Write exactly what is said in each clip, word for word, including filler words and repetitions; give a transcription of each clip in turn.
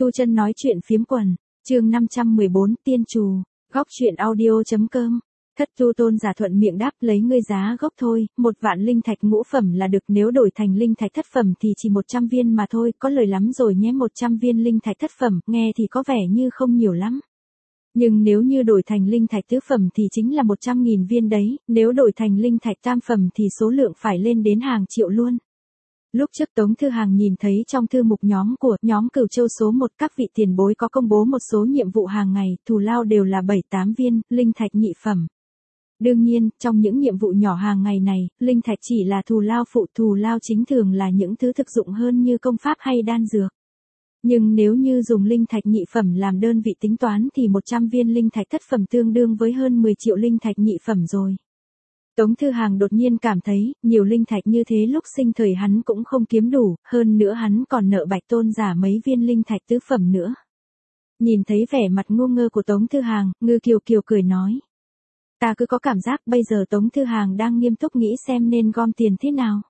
Tu Chân nói chuyện phiếm quần, chương năm trăm mười bốn, tiên trù, góc chuyện audio.com. Thất Tu Tôn giả thuận miệng đáp, lấy ngươi giá gốc thôi, một vạn linh thạch ngũ phẩm là được, nếu đổi thành linh thạch thất phẩm thì chỉ một trăm viên mà thôi, có lời lắm rồi nhé, một trăm viên linh thạch thất phẩm, nghe thì có vẻ như không nhiều lắm. Nhưng nếu như đổi thành linh thạch tứ phẩm thì chính là một trăm nghìn viên đấy, nếu đổi thành linh thạch tam phẩm thì số lượng phải lên đến hàng triệu luôn. Lúc trước Tống Thư Hàng nhìn thấy trong thư mục nhóm của nhóm Cửu Châu số một các vị tiền bối có công bố một số nhiệm vụ hàng ngày, thù lao đều là bảy tám viên, linh thạch nhị phẩm. Đương nhiên, trong những nhiệm vụ nhỏ hàng ngày này, linh thạch chỉ là thù lao phụ, thù lao chính thường là những thứ thực dụng hơn như công pháp hay đan dược. Nhưng nếu như dùng linh thạch nhị phẩm làm đơn vị tính toán thì một trăm viên linh thạch thất phẩm tương đương với hơn mười triệu linh thạch nhị phẩm rồi. Tống Thư Hàng đột nhiên cảm thấy, nhiều linh thạch như thế lúc sinh thời hắn cũng không kiếm đủ, hơn nữa hắn còn nợ Bạch Tôn giả mấy viên linh thạch tứ phẩm nữa. Nhìn thấy vẻ mặt ngu ngơ của Tống Thư Hàng, Ngư Kiều Kiều cười nói. Ta cứ có cảm giác bây giờ Tống Thư Hàng đang nghiêm túc nghĩ xem nên gom tiền thế nào.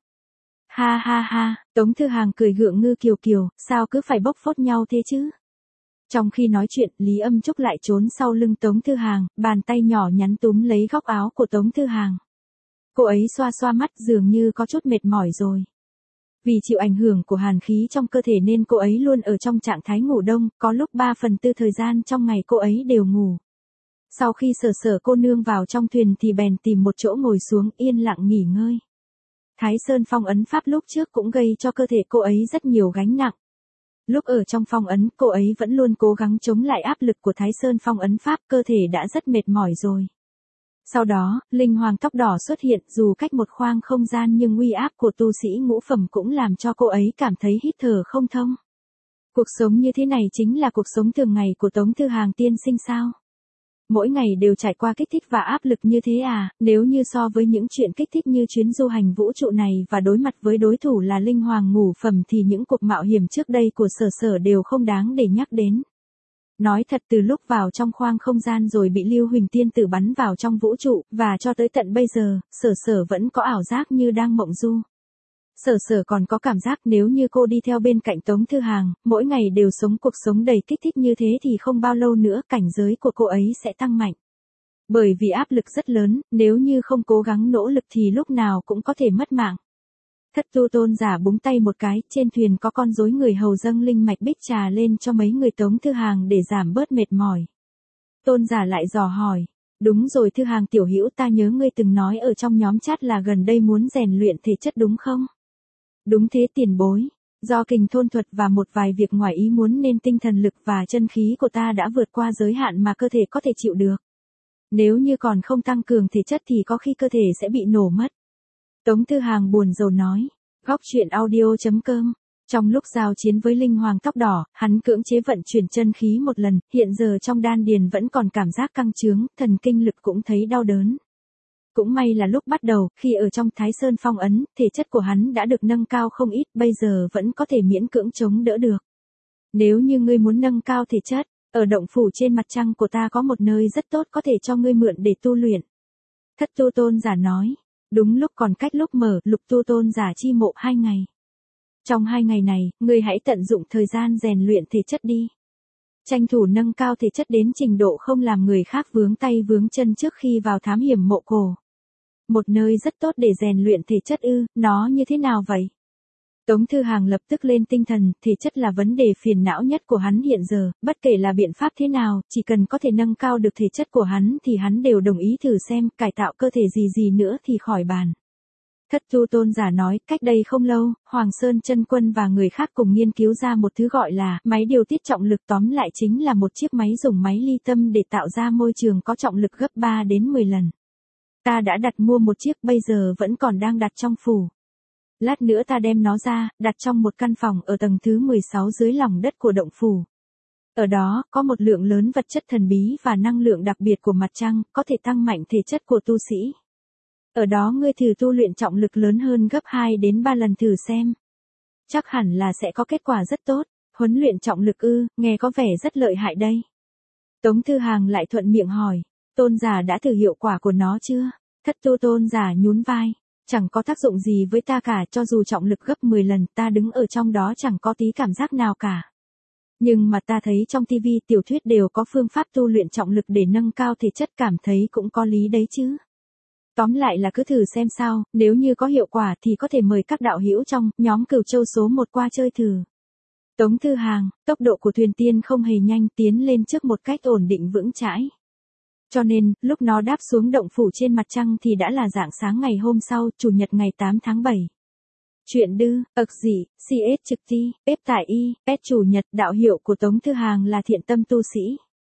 Ha ha ha, Tống Thư Hàng cười gượng. Ngư Kiều Kiều, sao cứ phải bốc phốt nhau thế chứ? Trong khi nói chuyện, Lý Âm Trúc lại trốn sau lưng Tống Thư Hàng, bàn tay nhỏ nhắn túm lấy góc áo của Tống Thư Hàng. Cô ấy xoa xoa mắt, dường như có chút mệt mỏi rồi. Vì chịu ảnh hưởng của hàn khí trong cơ thể nên cô ấy luôn ở trong trạng thái ngủ đông, có lúc ba phần tư thời gian trong ngày cô ấy đều ngủ. Sau khi Sở Sở cô nương vào trong thuyền thì bèn tìm một chỗ ngồi xuống yên lặng nghỉ ngơi. Thái Sơn phong ấn pháp lúc trước cũng gây cho cơ thể cô ấy rất nhiều gánh nặng. Lúc ở trong phong ấn, cô ấy vẫn luôn cố gắng chống lại áp lực của Thái Sơn phong ấn pháp, cơ thể đã rất mệt mỏi rồi. Sau đó, linh hoàng tóc đỏ xuất hiện, dù cách một khoang không gian nhưng uy áp của tu sĩ ngũ phẩm cũng làm cho cô ấy cảm thấy hít thở không thông. Cuộc sống như thế này chính là cuộc sống thường ngày của Tống Thư Hàng tiên sinh sao? Mỗi ngày đều trải qua kích thích và áp lực như thế à, nếu như so với những chuyện kích thích như chuyến du hành vũ trụ này và đối mặt với đối thủ là linh hoàng ngũ phẩm thì những cuộc mạo hiểm trước đây của Sở Sở đều không đáng để nhắc đến. Nói thật, từ lúc vào trong khoang không gian rồi bị Lưu Huỳnh tiên tử bắn vào trong vũ trụ, và cho tới tận bây giờ, Sở Sở vẫn có ảo giác như đang mộng du. Sở Sở còn có cảm giác nếu như cô đi theo bên cạnh Tống Thư Hàng, mỗi ngày đều sống cuộc sống đầy kích thích như thế thì không bao lâu nữa cảnh giới của cô ấy sẽ tăng mạnh. Bởi vì áp lực rất lớn, nếu như không cố gắng nỗ lực thì lúc nào cũng có thể mất mạng. Thất Tu Tôn giả búng tay một cái, trên thuyền có con rối người hầu dâng linh mạch bích trà lên cho mấy người Tống Thư Hàng để giảm bớt mệt mỏi. Tôn giả lại dò hỏi, đúng rồi Thư Hàng tiểu hữu, ta nhớ ngươi từng nói ở trong nhóm chat là gần đây muốn rèn luyện thể chất đúng không? Đúng thế tiền bối, do kình thôn thuật và một vài việc ngoài ý muốn nên tinh thần lực và chân khí của ta đã vượt qua giới hạn mà cơ thể có thể chịu được. Nếu như còn không tăng cường thể chất thì có khi cơ thể sẽ bị nổ mất. Tống Thư Hàng buồn rầu nói, góc chuyện audio.com. Trong lúc giao chiến với linh hoàng tóc đỏ, hắn cưỡng chế vận chuyển chân khí một lần, hiện giờ trong đan điền vẫn còn cảm giác căng trướng, thần kinh lực cũng thấy đau đớn. Cũng may là lúc bắt đầu, khi ở trong Thái Sơn phong ấn, thể chất của hắn đã được nâng cao không ít, bây giờ vẫn có thể miễn cưỡng chống đỡ được. Nếu như ngươi muốn nâng cao thể chất, ở động phủ trên mặt trăng của ta có một nơi rất tốt có thể cho ngươi mượn để tu luyện. Thất Tu Tôn giả nói, đúng lúc còn cách lúc mở Lục Tu Tôn giả chi mộ hai ngày. Trong hai ngày này, ngươi hãy tận dụng thời gian rèn luyện thể chất đi. Tranh thủ nâng cao thể chất đến trình độ không làm người khác vướng tay vướng chân trước khi vào thám hiểm mộ cổ. Một nơi rất tốt để rèn luyện thể chất ư, nó như thế nào vậy? Tống Thư Hàng lập tức lên tinh thần, thể chất là vấn đề phiền não nhất của hắn hiện giờ, bất kể là biện pháp thế nào, chỉ cần có thể nâng cao được thể chất của hắn thì hắn đều đồng ý thử xem, cải tạo cơ thể gì gì nữa thì khỏi bàn. Thất Tu Tôn giả nói, cách đây không lâu, Hoàng Sơn Chân Quân và người khác cùng nghiên cứu ra một thứ gọi là máy điều tiết trọng lực, tóm lại chính là một chiếc máy dùng máy ly tâm để tạo ra môi trường có trọng lực gấp ba đến mười lần. Ta đã đặt mua một chiếc, bây giờ vẫn còn đang đặt trong phủ. Lát nữa ta đem nó ra, đặt trong một căn phòng ở tầng thứ mười sáu dưới lòng đất của động phủ. Ở đó, có một lượng lớn vật chất thần bí và năng lượng đặc biệt của mặt trăng, có thể tăng mạnh thể chất của tu sĩ. Ở đó ngươi thử tu luyện trọng lực lớn hơn gấp hai đến ba lần thử xem. Chắc hẳn là sẽ có kết quả rất tốt. Huấn luyện trọng lực ư, nghe có vẻ rất lợi hại đây. Tống Thư Hàng lại thuận miệng hỏi, Tôn giả đã thử hiệu quả của nó chưa? Thất Tu Tôn giả nhún vai, chẳng có tác dụng gì với ta cả, cho dù trọng lực gấp mười lần, ta đứng ở trong đó chẳng có tí cảm giác nào cả. Nhưng mà ta thấy trong tivi tiểu thuyết đều có phương pháp tu luyện trọng lực để nâng cao thể chất, cảm thấy cũng có lý đấy chứ. Tóm lại là cứ thử xem sao, nếu như có hiệu quả thì có thể mời các đạo hữu trong nhóm Cửu Châu số một qua chơi thử. Tống Thư Hàng, tốc độ của thuyền tiên không hề nhanh, tiến lên trước một cách ổn định vững chãi. Cho nên, lúc nó đáp xuống động phủ trên mặt trăng thì đã là rạng sáng ngày hôm sau, Chủ nhật ngày tám tháng bảy. Chuyện đư, ực dị, xê ét trực ti, ép tại y, s Chủ nhật, đạo hiệu của Tống Thư Hàng là thiện tâm tu sĩ.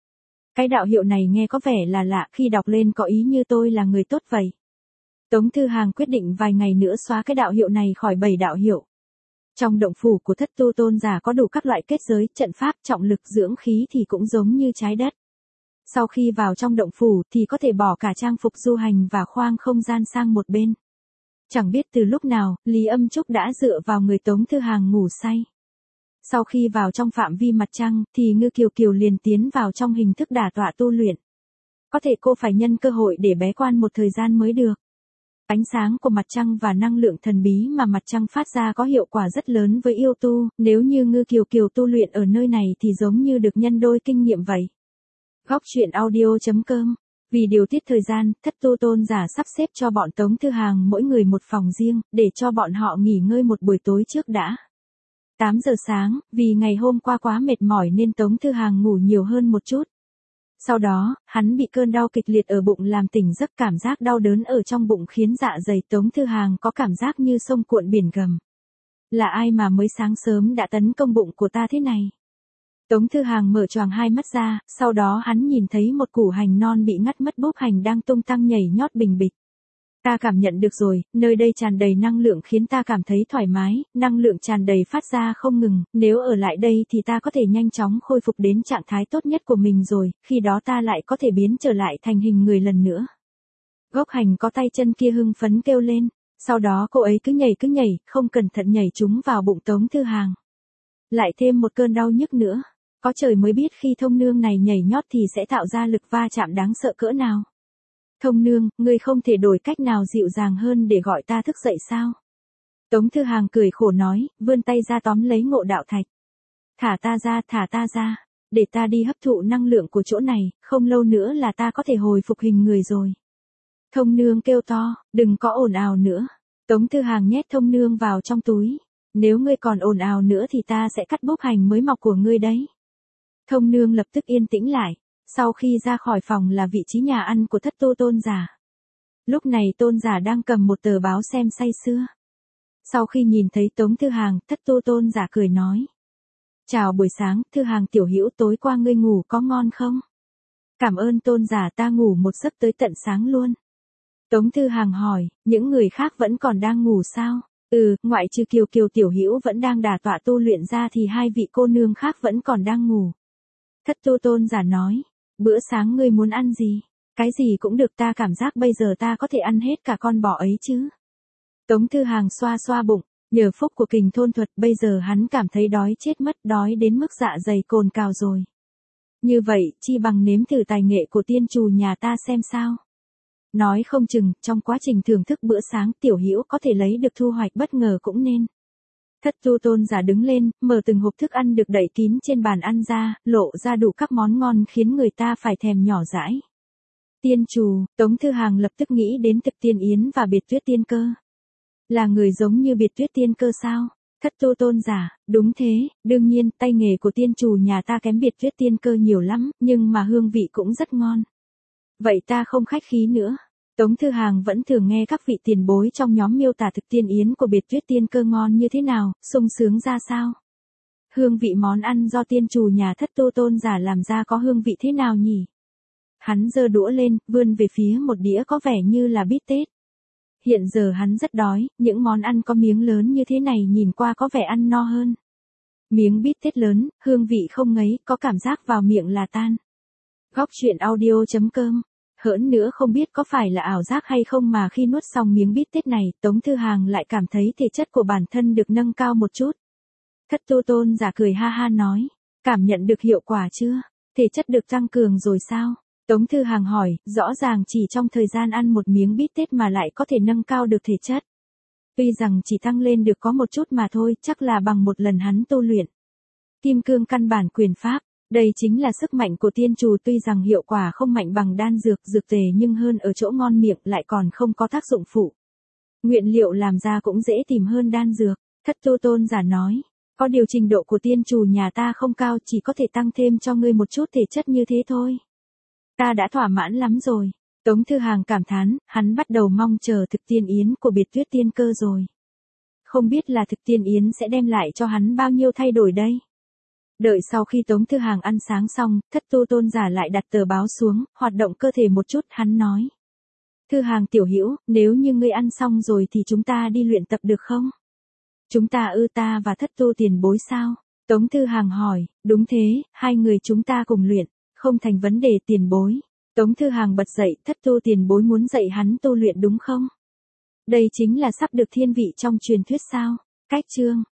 Cái đạo hiệu này nghe có vẻ là lạ, khi đọc lên có ý như tôi là người tốt vậy. Tống Thư Hàng quyết định vài ngày nữa xóa cái đạo hiệu này khỏi bảy đạo hiệu. Trong động phủ của Thất Tu Tôn giả có đủ các loại kết giới, trận pháp, trọng lực, dưỡng khí thì cũng giống như trái đất. Sau khi vào trong động phủ thì có thể bỏ cả trang phục du hành và khoang không gian sang một bên. Chẳng biết từ lúc nào, Lý Âm Trúc đã dựa vào người Tống Thư Hàng ngủ say. Sau khi vào trong phạm vi mặt trăng thì Ngư Kiều Kiều liền tiến vào trong hình thức đả tọa tu luyện. Có thể cô phải nhân cơ hội để bế quan một thời gian mới được. Ánh sáng của mặt trăng và năng lượng thần bí mà mặt trăng phát ra có hiệu quả rất lớn với yêu tu, nếu như Ngư Kiều Kiều tu luyện ở nơi này thì giống như được nhân đôi kinh nghiệm vậy. Góc truyện audio chấm com. Vì điều tiết thời gian, Thất Tu Tôn giả sắp xếp cho bọn Tống Thư Hàng mỗi người một phòng riêng, để cho bọn họ nghỉ ngơi một buổi tối trước đã. tám giờ sáng, vì ngày hôm qua quá mệt mỏi nên Tống Thư Hàng ngủ nhiều hơn một chút. Sau đó, hắn bị cơn đau kịch liệt ở bụng làm tỉnh giấc, cảm giác đau đớn ở trong bụng khiến dạ dày Tống Thư Hàng có cảm giác như sông cuộn biển gầm. Là ai mà mới sáng sớm đã tấn công bụng của ta thế này? Tống Thư Hàng mở choàng hai mắt ra, sau đó hắn nhìn thấy một củ hành non bị ngắt mất búp hành đang tung tăng nhảy nhót bình bịch. Ta cảm nhận được rồi, nơi đây tràn đầy năng lượng khiến ta cảm thấy thoải mái, năng lượng tràn đầy phát ra không ngừng, nếu ở lại đây thì ta có thể nhanh chóng khôi phục đến trạng thái tốt nhất của mình rồi, khi đó ta lại có thể biến trở lại thành hình người lần nữa. Gốc hành có tay chân kia hưng phấn kêu lên, sau đó cô ấy cứ nhảy cứ nhảy, không cẩn thận nhảy trúng vào bụng Tống Thư Hàng. Lại thêm một cơn đau nhức nữa, có trời mới biết khi thông nương này nhảy nhót thì sẽ tạo ra lực va chạm đáng sợ cỡ nào. Thông nương, ngươi không thể đổi cách nào dịu dàng hơn để gọi ta thức dậy sao? Tống Thư Hàng cười khổ nói, vươn tay ra tóm lấy Ngộ Đạo Thạch. Thả ta ra, thả ta ra, để ta đi hấp thụ năng lượng của chỗ này, không lâu nữa là ta có thể hồi phục hình người rồi. Thông nương kêu to, đừng có ồn ào nữa. Tống Thư Hàng nhét thông nương vào trong túi. Nếu ngươi còn ồn ào nữa thì ta sẽ cắt búp hành mới mọc của ngươi đấy. Thông nương lập tức yên tĩnh lại. Sau khi ra khỏi phòng là vị trí nhà ăn của Thất Tu Tôn giả. Lúc này Tôn giả đang cầm một tờ báo xem say sưa. Sau khi nhìn thấy Tống Thư Hàng, Thất Tu Tôn giả cười nói. Chào buổi sáng, Thư Hàng tiểu hữu, tối qua ngươi ngủ có ngon không? Cảm ơn Tôn giả, ta ngủ một giấc tới tận sáng luôn. Tống Thư Hàng hỏi, những người khác vẫn còn đang ngủ sao? Ừ, ngoại trừ Kiều Kiều tiểu hữu vẫn đang đả tọa tu luyện ra thì hai vị cô nương khác vẫn còn đang ngủ. Thất Tu Tôn giả nói. Bữa sáng ngươi muốn ăn gì? Cái gì cũng được, ta cảm giác bây giờ ta có thể ăn hết cả con bò ấy chứ. Tống Thư Hàng xoa xoa bụng, nhờ phúc của kình thôn thuật bây giờ hắn cảm thấy đói chết mất, đói đến mức dạ dày cồn cào rồi. Như vậy, chi bằng nếm thử tài nghệ của tiên trù nhà ta xem sao. Nói không chừng, trong quá trình thưởng thức bữa sáng tiểu hữu có thể lấy được thu hoạch bất ngờ cũng nên. Thất Tu Tôn giả đứng lên, mở từng hộp thức ăn được đậy kín trên bàn ăn ra, lộ ra đủ các món ngon khiến người ta phải thèm nhỏ dãi. Tiên trù, Tống Thư Hàng lập tức nghĩ đến Thực Tiên Yến và Biệt Tuyết Tiên Cơ. Là người giống như Biệt Tuyết Tiên Cơ sao? Thất Tu Tôn giả, đúng thế, đương nhiên, tay nghề của tiên trù nhà ta kém Biệt Tuyết Tiên Cơ nhiều lắm, nhưng mà hương vị cũng rất ngon. Vậy ta không khách khí nữa. Tống Thư Hàng vẫn thường nghe các vị tiền bối trong nhóm miêu tả Thực Tiên Yến của Biệt Tuyết Tiên Cơ ngon như thế nào, sung sướng ra sao. Hương vị món ăn do tiên trù nhà Thất Tu Tôn giả làm ra có hương vị thế nào nhỉ? Hắn giơ đũa lên, vươn về phía một đĩa có vẻ như là bít tết. Hiện giờ hắn rất đói, những món ăn có miếng lớn như thế này nhìn qua có vẻ ăn no hơn. Miếng bít tết lớn, hương vị không ngấy, có cảm giác vào miệng là tan. Góc truyện audio chấm com. Hỡn nữa không biết có phải là ảo giác hay không mà khi nuốt xong miếng bít tết này, Tống Thư Hàng lại cảm thấy thể chất của bản thân được nâng cao một chút. Thất Tu Tôn giả cười ha ha nói, cảm nhận được hiệu quả chưa? Thể chất được tăng cường rồi sao? Tống Thư Hàng hỏi, rõ ràng chỉ trong thời gian ăn một miếng bít tết mà lại có thể nâng cao được thể chất. Tuy rằng chỉ tăng lên được có một chút mà thôi, chắc là bằng một lần hắn tu luyện. Kim cương căn bản quyền pháp, đây chính là sức mạnh của tiên trù, tuy rằng hiệu quả không mạnh bằng đan dược dược tề nhưng hơn ở chỗ ngon miệng, lại còn không có tác dụng phụ. Nguyên liệu làm ra cũng dễ tìm hơn đan dược. Thất Tu Tôn giả nói, có điều trình độ của tiên trù nhà ta không cao, chỉ có thể tăng thêm cho ngươi một chút thể chất như thế thôi. Ta đã thỏa mãn lắm rồi. Tống Thư Hàng cảm thán, hắn bắt đầu mong chờ thực tiên yến của Biệt Tuyết Tiên Cơ rồi. Không biết là thực tiên yến sẽ đem lại cho hắn bao nhiêu thay đổi đây. Đợi sau khi Tống Thư Hàng ăn sáng xong, Thất Tu Tôn giả lại đặt tờ báo xuống, hoạt động cơ thể một chút, hắn nói. Thư Hàng tiểu hữu, nếu như ngươi ăn xong rồi thì chúng ta đi luyện tập được không? Chúng ta ư? Ta và Thất Tu tiền bối sao? Tống Thư Hàng hỏi, đúng thế, hai người chúng ta cùng luyện, không thành vấn đề tiền bối. Tống Thư Hàng bật dậy, Thất Tu tiền bối muốn dạy hắn tu luyện đúng không? Đây chính là sắp được thiên vị trong truyền thuyết sao? Cách chương.